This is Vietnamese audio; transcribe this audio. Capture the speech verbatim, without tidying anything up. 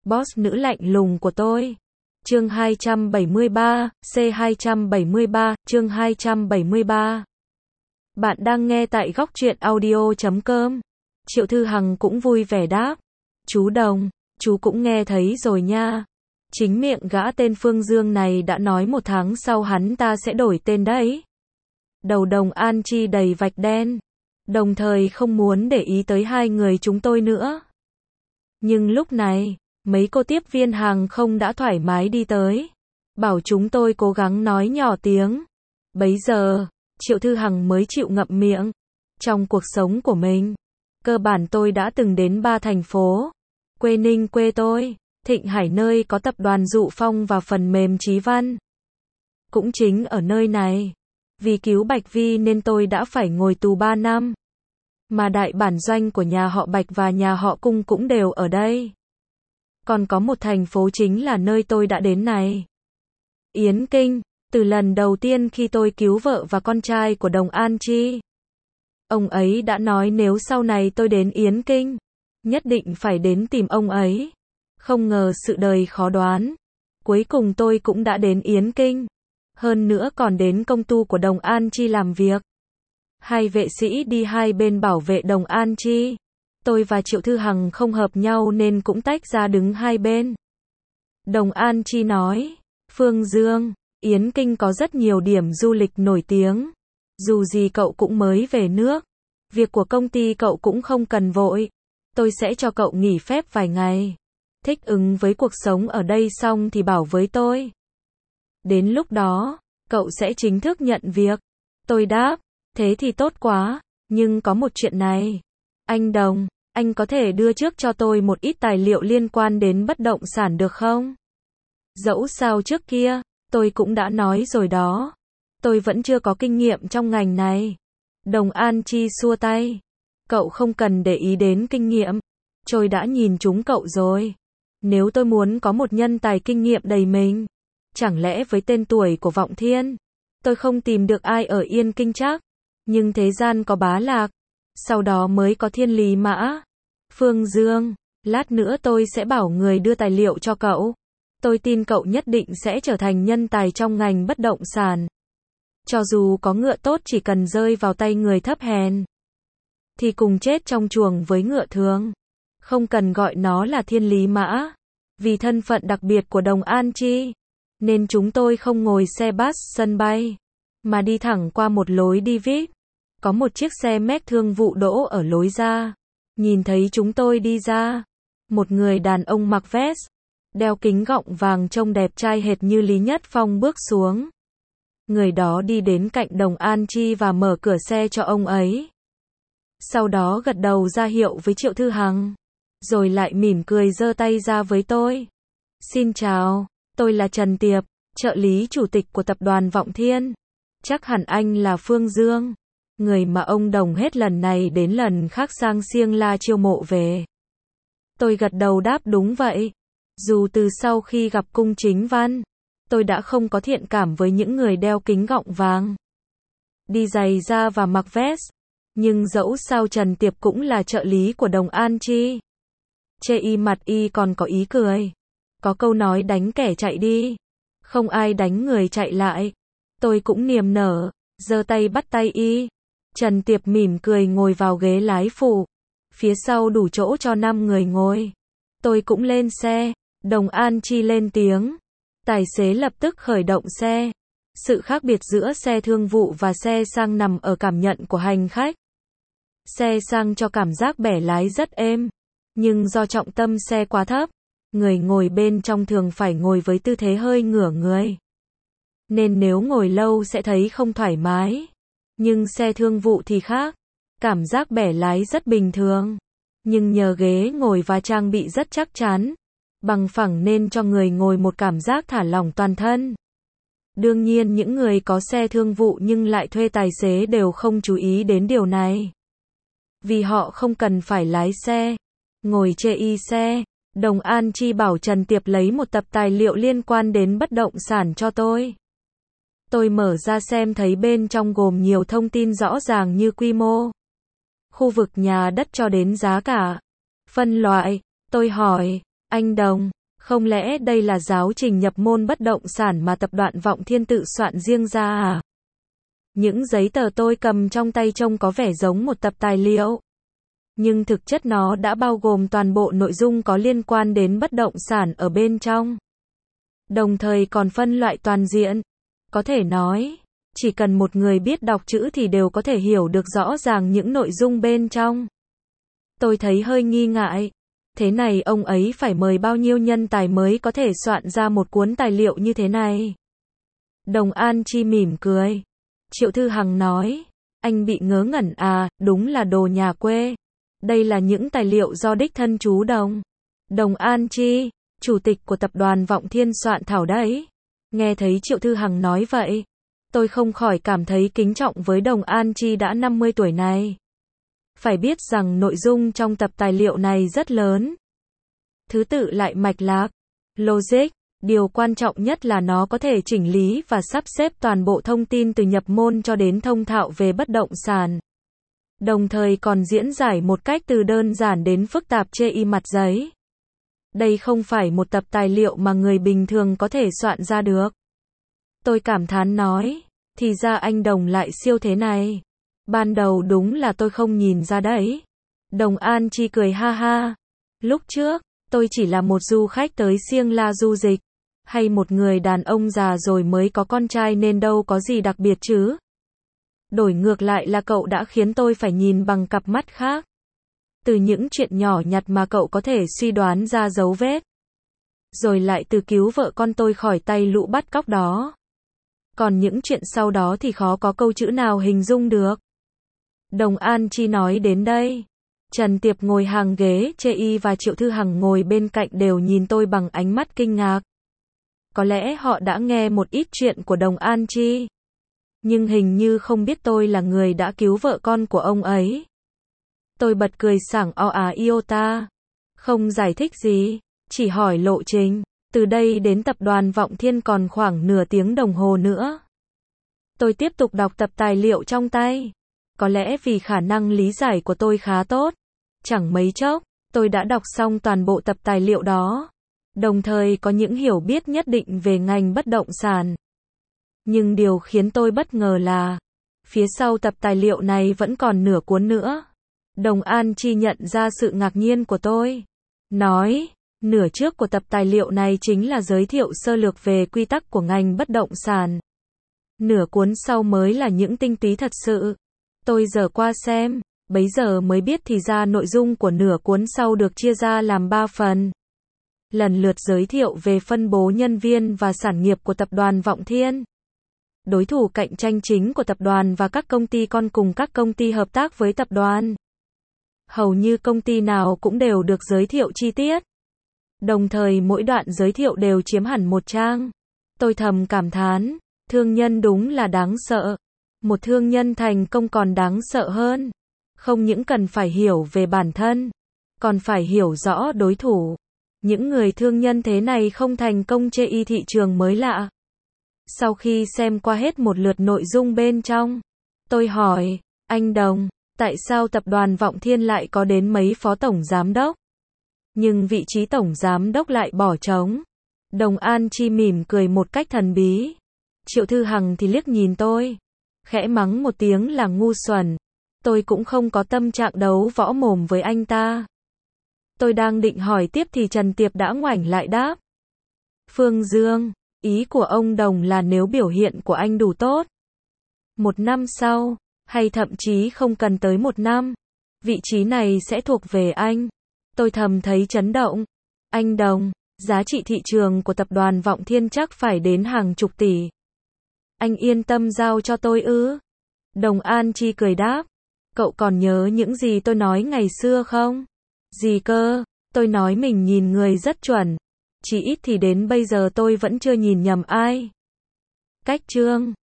boss nữ lạnh lùng của tôi. Chương hai trăm bảy mươi ba, C hai trăm bảy mươi ba, chương hai trăm bảy mươi ba. Bạn đang nghe tại góc truyện audio chấm com. Triệu Thư Hằng cũng vui vẻ đáp. Chú Đồng, chú cũng nghe thấy rồi nha. Chính miệng gã tên Phương Dương này đã nói một tháng sau hắn ta sẽ đổi tên đấy. Đầu Đồng An Chi đầy vạch đen. Đồng thời không muốn để ý tới hai người chúng tôi nữa. Nhưng lúc này, mấy cô tiếp viên hàng không đã thoải mái đi tới. Bảo chúng tôi cố gắng nói nhỏ tiếng. Bấy giờ, Triệu Thư Hằng mới chịu ngậm miệng. Trong cuộc sống của mình, cơ bản tôi đã từng đến ba thành phố. Quê Ninh quê tôi, Thịnh Hải nơi có tập đoàn Dụ Phong và phần mềm Chí Văn. Cũng chính ở nơi này, vì cứu Bạch Vi nên tôi đã phải ngồi tù ba năm. Mà đại bản doanh của nhà họ Bạch và nhà họ Cung cũng đều ở đây. Còn có một thành phố chính là nơi tôi đã đến này. Yến Kinh, từ lần đầu tiên khi tôi cứu vợ và con trai của Đồng An Chi. Ông ấy đã nói nếu sau này tôi đến Yến Kinh, nhất định phải đến tìm ông ấy. Không ngờ sự đời khó đoán. Cuối cùng tôi cũng đã đến Yến Kinh. Hơn nữa còn đến công ty của Đồng An Chi làm việc. Hai vệ sĩ đi hai bên bảo vệ Đồng An Chi. Tôi và Triệu Thư Hằng không hợp nhau nên cũng tách ra đứng hai bên. Đồng An Chi nói, Phương Dương, Yến Kinh có rất nhiều điểm du lịch nổi tiếng. Dù gì cậu cũng mới về nước. Việc của công ty cậu cũng không cần vội. Tôi sẽ cho cậu nghỉ phép vài ngày. Thích ứng với cuộc sống ở đây xong thì bảo với tôi. Đến lúc đó, cậu sẽ chính thức nhận việc. Tôi đáp, thế thì tốt quá, nhưng có một chuyện này. Anh Đồng, anh có thể đưa trước cho tôi một ít tài liệu liên quan đến bất động sản được không? Dẫu sao trước kia, tôi cũng đã nói rồi đó. Tôi vẫn chưa có kinh nghiệm trong ngành này. Đồng An Chi xua tay. Cậu không cần để ý đến kinh nghiệm. Tôi đã nhìn chúng cậu rồi. Nếu tôi muốn có một nhân tài kinh nghiệm đầy mình, chẳng lẽ với tên tuổi của Vọng Thiên, tôi không tìm được ai ở Yên Kinh chắc. Nhưng thế gian có Bá Lạc, sau đó mới có Thiên Lý Mã. Phương Dương, lát nữa tôi sẽ bảo người đưa tài liệu cho cậu. Tôi tin cậu nhất định sẽ trở thành nhân tài trong ngành bất động sản. Cho dù có ngựa tốt chỉ cần rơi vào tay người thấp hèn, thì cùng chết trong chuồng với ngựa thường. Không cần gọi nó là Thiên Lý Mã. Vì thân phận đặc biệt của Đồng An Chi, nên chúng tôi không ngồi xe bus sân bay, mà đi thẳng qua một lối đi vi ai pi. Có một chiếc xe Mac thương vụ đỗ ở lối ra. Nhìn thấy chúng tôi đi ra, một người đàn ông mặc vest, đeo kính gọng vàng trông đẹp trai hệt như Lý Nhất Phong bước xuống. Người đó đi đến cạnh Đồng An Chi và mở cửa xe cho ông ấy. Sau đó gật đầu ra hiệu với Triệu Thư Hằng, rồi lại mỉm cười giơ tay ra với tôi. Xin chào, tôi là Trần Tiệp, trợ lý chủ tịch của tập đoàn Vọng Thiên. Chắc hẳn anh là Phương Dương, người mà ông Đồng hết lần này đến lần khác sang Siêng La chiêu mộ về. Tôi gật đầu đáp đúng vậy. Dù từ sau khi gặp Cung Chính Văn, tôi đã không có thiện cảm với những người đeo kính gọng vàng, đi giày da và mặc vest. Nhưng dẫu sao Trần Tiệp cũng là trợ lý của Đồng An Chi. Chê y mặt y còn có ý cười. Có câu nói đánh kẻ chạy đi, không ai đánh người chạy lại. Tôi cũng niềm nở, giơ tay bắt tay y. Trần Tiệp mỉm cười ngồi vào ghế lái phụ. Phía sau đủ chỗ cho năm người ngồi. Tôi cũng lên xe. Đồng An Chi lên tiếng. Tài xế lập tức khởi động xe. Sự khác biệt giữa xe thương vụ và xe sang nằm ở cảm nhận của hành khách. Xe sang cho cảm giác bẻ lái rất êm. Nhưng do trọng tâm xe quá thấp, người ngồi bên trong thường phải ngồi với tư thế hơi ngửa người. Nên nếu ngồi lâu sẽ thấy không thoải mái. Nhưng xe thương vụ thì khác. Cảm giác bẻ lái rất bình thường. Nhưng nhờ ghế ngồi và trang bị rất chắc chắn, bằng phẳng nên cho người ngồi một cảm giác thả lỏng toàn thân. Đương nhiên những người có xe thương vụ nhưng lại thuê tài xế đều không chú ý đến điều này. Vì họ không cần phải lái xe, ngồi chê y xe. Đồng An Chi bảo Trần Tiệp lấy một tập tài liệu liên quan đến bất động sản cho tôi. Tôi mở ra xem thấy bên trong gồm nhiều thông tin rõ ràng như quy mô, khu vực nhà đất cho đến giá cả, phân loại. Tôi hỏi, anh Đồng, Không lẽ đây là giáo trình nhập môn bất động sản mà tập đoàn Vọng Thiên tự soạn riêng ra à? Những giấy tờ tôi cầm trong tay trông có vẻ giống một tập tài liệu. Nhưng thực chất nó đã bao gồm toàn bộ nội dung có liên quan đến bất động sản ở bên trong. Đồng thời còn phân loại toàn diện. Có thể nói, chỉ cần một người biết đọc chữ thì đều có thể hiểu được rõ ràng những nội dung bên trong. Tôi thấy hơi nghi ngại. Thế này ông ấy phải mời bao nhiêu nhân tài mới có thể soạn ra một cuốn tài liệu như thế này? Đồng An Chi mỉm cười. Triệu Thư Hằng nói, anh bị ngớ ngẩn à, đúng là đồ nhà quê. Đây là những tài liệu do đích thân chú Đồng. Đồng An Chi, chủ tịch của tập đoàn Vọng Thiên soạn thảo đấy. Nghe thấy Triệu Thư Hằng nói vậy, tôi không khỏi cảm thấy kính trọng với Đồng An Chi đã năm mươi tuổi này. Phải biết rằng nội dung trong tập tài liệu này rất lớn. Thứ tự lại mạch lạc, logic, điều quan trọng nhất là nó có thể chỉnh lý và sắp xếp toàn bộ thông tin từ nhập môn cho đến thông thạo về bất động sản. Đồng thời còn diễn giải một cách từ đơn giản đến phức tạp trên mặt giấy. Đây không phải một tập tài liệu mà người bình thường có thể soạn ra được. Tôi cảm thán nói, thì ra anh Đồng lại siêu thế này. Ban đầu đúng là tôi không nhìn ra đấy. Đồng An Chi cười ha ha. Lúc trước, tôi chỉ là một du khách tới Siêng La du dịch. Hay một người đàn ông già rồi mới có con trai nên đâu có gì đặc biệt chứ. Đổi ngược lại là cậu đã khiến tôi phải nhìn bằng cặp mắt khác. Từ những chuyện nhỏ nhặt mà cậu có thể suy đoán ra dấu vết. Rồi lại từ cứu vợ con tôi khỏi tay lũ bắt cóc đó. Còn những chuyện sau đó thì khó có câu chữ nào hình dung được. Đồng An Chi nói đến đây. Trần Tiệp ngồi hàng ghế chê y và Triệu Thư Hằng ngồi bên cạnh đều nhìn tôi bằng ánh mắt kinh ngạc. Có lẽ họ đã nghe một ít chuyện của Đồng An Chi. Nhưng hình như không biết tôi là người đã cứu vợ con của ông ấy. Tôi bật cười sảng o à iota. Không giải thích gì, chỉ hỏi lộ trình. Từ đây đến tập đoàn Vọng Thiên còn khoảng nửa tiếng đồng hồ nữa. Tôi tiếp tục đọc tập tài liệu trong tay. Có lẽ vì khả năng lý giải của tôi khá tốt. Chẳng mấy chốc, tôi đã đọc xong toàn bộ tập tài liệu đó. Đồng thời có những hiểu biết nhất định về ngành bất động sản. Nhưng điều khiến tôi bất ngờ là, phía sau tập tài liệu này vẫn còn nửa cuốn nữa. Đồng An Chi nhận ra sự ngạc nhiên của tôi. Nói, nửa trước của tập tài liệu này chính là giới thiệu sơ lược về quy tắc của ngành bất động sản. Nửa cuốn sau mới là những tinh túy thật sự. Tôi dở qua xem, bấy giờ mới biết thì ra nội dung của nửa cuốn sau được chia ra làm ba phần. Lần lượt giới thiệu về phân bố nhân viên và sản nghiệp của tập đoàn Vọng Thiên. Đối thủ cạnh tranh chính của tập đoàn và các công ty con cùng các công ty hợp tác với tập đoàn. Hầu như công ty nào cũng đều được giới thiệu chi tiết. Đồng thời mỗi đoạn giới thiệu đều chiếm hẳn một trang. Tôi thầm cảm thán, thương nhân đúng là đáng sợ. Một thương nhân thành công còn đáng sợ hơn. Không những cần phải hiểu về bản thân, còn phải hiểu rõ đối thủ. Những người thương nhân thế này không thành công trên y thị trường mới lạ. Sau khi xem qua hết một lượt nội dung bên trong, tôi hỏi, anh Đồng, tại sao tập đoàn Vọng Thiên lại có đến mấy phó tổng giám đốc? Nhưng vị trí tổng giám đốc lại bỏ trống. Đồng An Chi mỉm cười một cách thần bí. Triệu Thư Hằng thì liếc nhìn tôi, khẽ mắng một tiếng là ngu xuẩn. Tôi cũng không có tâm trạng đấu võ mồm với anh ta. Tôi đang định hỏi tiếp thì Trần Tiệp đã ngoảnh lại đáp. Phương Dương, ý của ông Đồng là nếu biểu hiện của anh đủ tốt, một năm sau, hay thậm chí không cần tới một năm, vị trí này sẽ thuộc về anh. Tôi thầm thấy chấn động. Anh Đồng, giá trị thị trường của tập đoàn Vọng Thiên chắc phải đến hàng chục tỷ. Anh yên tâm giao cho tôi ư? Đồng An Chi cười đáp. Cậu còn nhớ những gì tôi nói ngày xưa không? Gì cơ? Tôi nói mình nhìn người rất chuẩn. Chỉ ít thì đến bây giờ tôi vẫn chưa nhìn nhầm ai. Cách chương